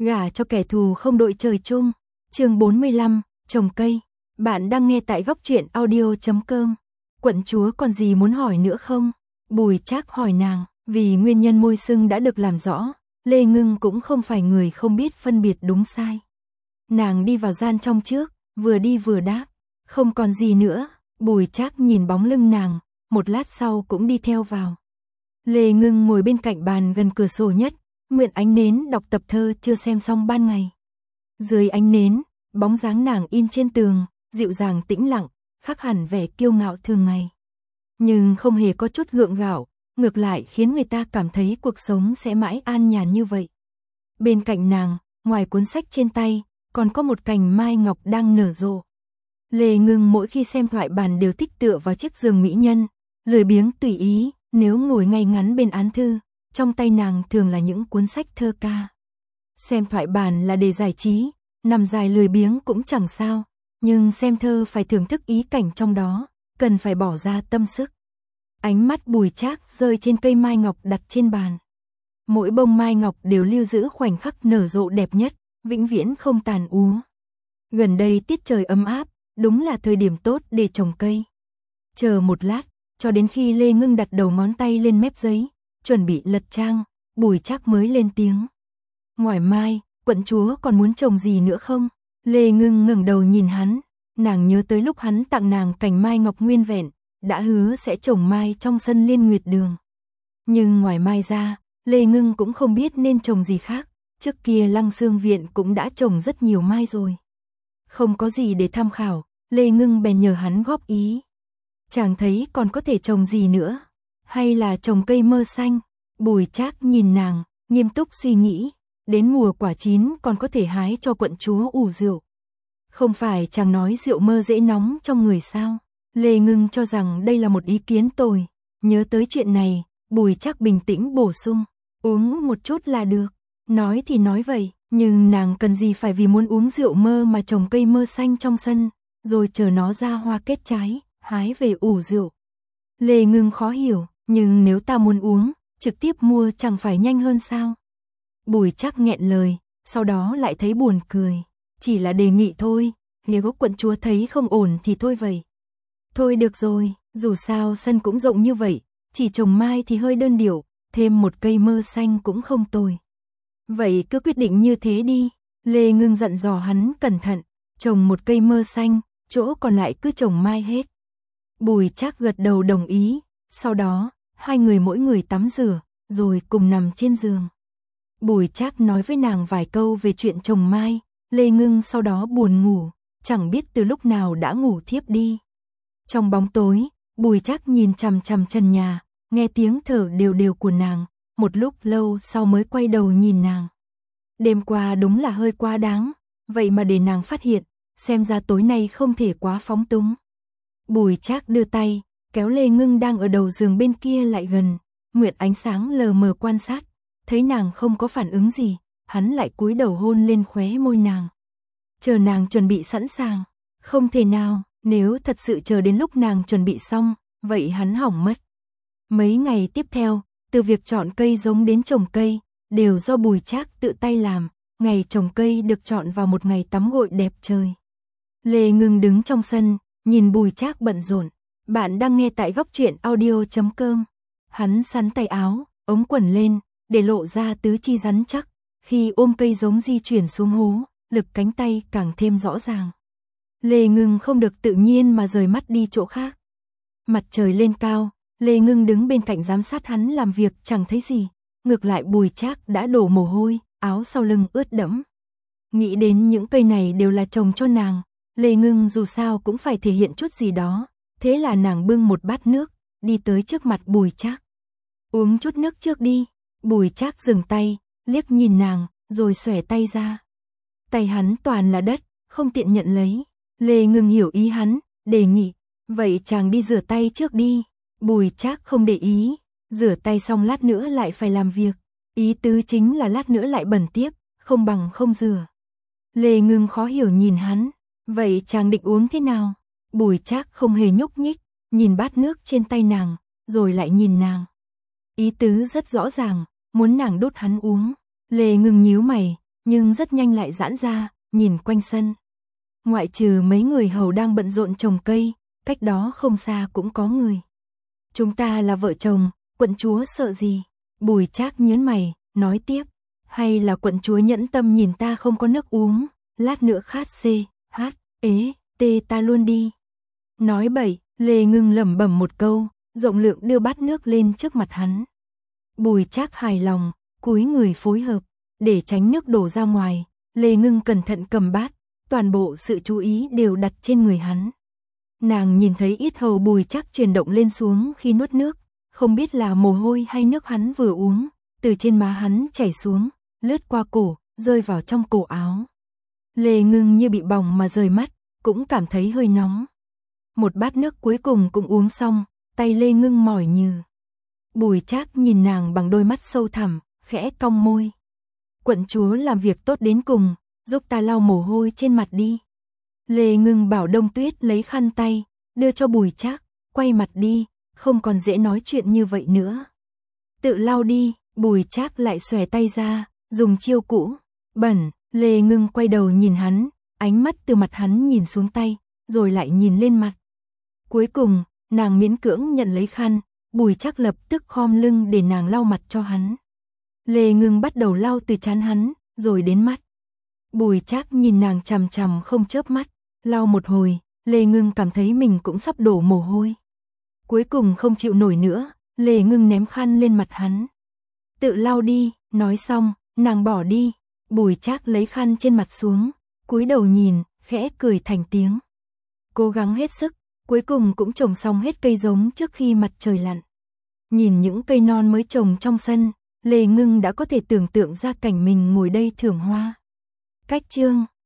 Gả cho kẻ thù không đội trời chung. Chương 45, trồng cây. Bạn đang nghe tại góc truyện audio.com. Quận chúa còn gì muốn hỏi nữa không? Bùi Trác hỏi nàng, vì nguyên nhân môi sưng đã được làm rõ, Lê Ngưng cũng không phải người không biết phân biệt đúng sai. Nàng đi vào gian trong trước, vừa đi vừa đáp, không còn gì nữa. Bùi Trác nhìn bóng lưng nàng, một lát sau cũng đi theo vào. Lê Ngưng ngồi bên cạnh bàn gần cửa sổ nhất, mượn ánh nến đọc tập thơ chưa xem xong ban ngày. Dưới ánh nến, bóng dáng nàng in trên tường, dịu dàng tĩnh lặng, khác hẳn vẻ kiêu ngạo thường ngày. Nhưng không hề có chút gượng gạo, ngược lại khiến người ta cảm thấy cuộc sống sẽ mãi an nhàn như vậy. Bên cạnh nàng, ngoài cuốn sách trên tay, còn có một cành mai ngọc đang nở rộ. Lê Ngưng mỗi khi xem thoại bản đều thích tựa vào chiếc giường mỹ nhân, lười biếng tùy ý, nếu ngồi ngay ngắn bên án thư, trong tay nàng thường là những cuốn sách thơ ca. Xem thoại bản là để giải trí, nằm dài lười biếng cũng chẳng sao, nhưng xem thơ phải thưởng thức ý cảnh trong đó, cần phải bỏ ra tâm sức. Ánh mắt Bùi Trác rơi trên cây mai ngọc đặt trên bàn. Mỗi bông mai ngọc đều lưu giữ khoảnh khắc nở rộ đẹp nhất, vĩnh viễn không tàn úa. Gần đây tiết trời ấm áp, đúng là thời điểm tốt để trồng cây. Chờ một lát, cho đến khi Lê Ngưng đặt đầu ngón tay lên mép giấy, chuẩn bị lật trang, Bùi Trác mới lên tiếng. Ngoài mai, quận chúa còn muốn trồng gì nữa không? Lê Ngưng ngẩng đầu nhìn hắn, nàng nhớ tới lúc hắn tặng nàng cành mai ngọc nguyên vẹn, đã hứa sẽ trồng mai trong sân Liên Nguyệt Đường. Nhưng ngoài mai ra, Lê Ngưng cũng không biết nên trồng gì khác, trước kia Lăng Xương Viện cũng đã trồng rất nhiều mai rồi. Không có gì để tham khảo, Lê Ngưng bèn nhờ hắn góp ý. Chàng thấy còn có thể trồng gì nữa? Hay là trồng cây mơ xanh? Bùi Trác nhìn nàng, nghiêm túc suy nghĩ, đến mùa quả chín còn có thể hái cho quận chúa ủ rượu. Không phải chàng nói rượu mơ dễ nóng trong người sao? Lê Ngưng cho rằng đây là một ý kiến tồi. Nhớ tới chuyện này, Bùi Trác bình tĩnh bổ sung, uống một chút là được. Nói thì nói vậy, nhưng nàng cần gì phải vì muốn uống rượu mơ mà trồng cây mơ xanh trong sân, rồi chờ nó ra hoa kết trái, hái về ủ rượu. Lê Ngưng khó hiểu, nhưng nếu ta muốn uống, trực tiếp mua chẳng phải nhanh hơn sao? Bùi Trác nghẹn lời, sau đó lại thấy buồn cười. Chỉ là đề nghị thôi, nếu quận chúa thấy không ổn thì thôi vậy. Thôi được rồi, dù sao sân cũng rộng như vậy, chỉ trồng mai thì hơi đơn điệu, thêm một cây mơ xanh cũng không tồi. Vậy cứ quyết định như thế đi. Lê Ngưng dặn dò hắn cẩn thận, trồng một cây mơ xanh, chỗ còn lại cứ trồng mai hết. Bùi Trác gật đầu đồng ý, sau đó, hai người mỗi người tắm rửa, rồi cùng nằm trên giường. Bùi Trác nói với nàng vài câu về chuyện trồng mai, Lê Ngưng sau đó buồn ngủ, chẳng biết từ lúc nào đã ngủ thiếp đi. Trong bóng tối, Bùi Trác nhìn chằm chằm trần nhà, nghe tiếng thở đều đều của nàng, một lúc lâu sau mới quay đầu nhìn nàng. Đêm qua đúng là hơi quá đáng, vậy mà để nàng phát hiện, xem ra tối nay không thể quá phóng túng. Bùi Trác đưa tay, kéo Lê Ngưng đang ở đầu giường bên kia lại gần, mượn ánh sáng lờ mờ quan sát, thấy nàng không có phản ứng gì, hắn lại cúi đầu hôn lên khóe môi nàng. Chờ nàng chuẩn bị sẵn sàng, không thể nào, nếu thật sự chờ đến lúc nàng chuẩn bị xong, vậy hắn hỏng mất. Mấy ngày tiếp theo, từ việc chọn cây giống đến trồng cây, đều do Bùi Trác tự tay làm, ngày trồng cây được chọn vào một ngày tắm gội đẹp trời. Lê Ngưng đứng trong sân, nhìn Bùi Trác bận rộn. Bạn đang nghe tại góc truyện audio.com. Hắn xắn tay áo, ống quần lên, để lộ ra tứ chi rắn chắc. Khi ôm cây giống di chuyển xuống hố, lực cánh tay càng thêm rõ ràng. Lê Ngưng không được tự nhiên mà rời mắt đi chỗ khác. Mặt trời lên cao, Lê Ngưng đứng bên cạnh giám sát hắn làm việc chẳng thấy gì. Ngược lại Bùi Trác đã đổ mồ hôi, áo sau lưng ướt đẫm. Nghĩ đến những cây này đều là trồng cho nàng, Lê Ngưng dù sao cũng phải thể hiện chút gì đó. Thế là nàng bưng một bát nước, đi tới trước mặt Bùi Trác. Uống chút nước trước đi. Bùi Trác dừng tay, liếc nhìn nàng, rồi xòe tay ra. Tay hắn toàn là đất, không tiện nhận lấy. Lê Ngưng hiểu ý hắn, đề nghị, vậy chàng đi rửa tay trước đi. Bùi Trác không để ý, rửa tay xong lát nữa lại phải làm việc. Ý tứ chính là lát nữa lại bẩn tiếp, không bằng không rửa. Lê Ngưng khó hiểu nhìn hắn, vậy chàng định uống thế nào? Bùi Trác không hề nhúc nhích, nhìn bát nước trên tay nàng, rồi lại nhìn nàng. Ý tứ rất rõ ràng, muốn nàng đút hắn uống. Lê Ngưng nhíu mày, nhưng rất nhanh lại giãn ra, nhìn quanh sân. Ngoại trừ mấy người hầu đang bận rộn trồng cây, cách đó không xa cũng có người. Chúng ta là vợ chồng, quận chúa sợ gì? Bùi Trác nhớn mày, nói tiếp. Hay là quận chúa nhẫn tâm nhìn ta không có nước uống, lát nữa khát tê ta luôn đi. Nói bậy, Lê Ngưng lẩm bẩm một câu, rộng lượng đưa bát nước lên trước mặt hắn. Bùi Trác hài lòng, cúi người phối hợp, để tránh nước đổ ra ngoài, Lê Ngưng cẩn thận cầm bát, toàn bộ sự chú ý đều đặt trên người hắn. Nàng nhìn thấy yết hầu Bùi Trác chuyển động lên xuống khi nuốt nước, không biết là mồ hôi hay nước hắn vừa uống, từ trên má hắn chảy xuống, lướt qua cổ, rơi vào trong cổ áo. Lê Ngưng như bị bỏng mà rời mắt, cũng cảm thấy hơi nóng. Một bát nước cuối cùng cũng uống xong, tay Lê Ngưng mỏi nhừ. Bùi Trác nhìn nàng bằng đôi mắt sâu thẳm, khẽ cong môi. Quận chúa làm việc tốt đến cùng, giúp ta lau mồ hôi trên mặt đi. Lê Ngưng bảo Đông Tuyết lấy khăn tay, đưa cho Bùi Trác, quay mặt đi, không còn dễ nói chuyện như vậy nữa. Tự lau đi, Bùi Trác lại xòe tay ra, dùng chiêu cũ, bẩn. Lê Ngưng quay đầu nhìn hắn, ánh mắt từ mặt hắn nhìn xuống tay, rồi lại nhìn lên mặt. Cuối cùng, nàng miễn cưỡng nhận lấy khăn, Bùi Trác lập tức khom lưng để nàng lau mặt cho hắn. Lê Ngưng bắt đầu lau từ trán hắn, rồi đến mắt. Bùi Trác nhìn nàng chằm chằm không chớp mắt, lau một hồi, Lê Ngưng cảm thấy mình cũng sắp đổ mồ hôi. Cuối cùng không chịu nổi nữa, Lê Ngưng ném khăn lên mặt hắn. Tự lau đi, nói xong, nàng bỏ đi. Bùi Trác lấy khăn trên mặt xuống, cúi đầu nhìn, khẽ cười thành tiếng. Cố gắng hết sức, cuối cùng cũng trồng xong hết cây giống trước khi mặt trời lặn. Nhìn những cây non mới trồng trong sân, Lê Ngưng đã có thể tưởng tượng ra cảnh mình ngồi đây thưởng hoa. Cách chương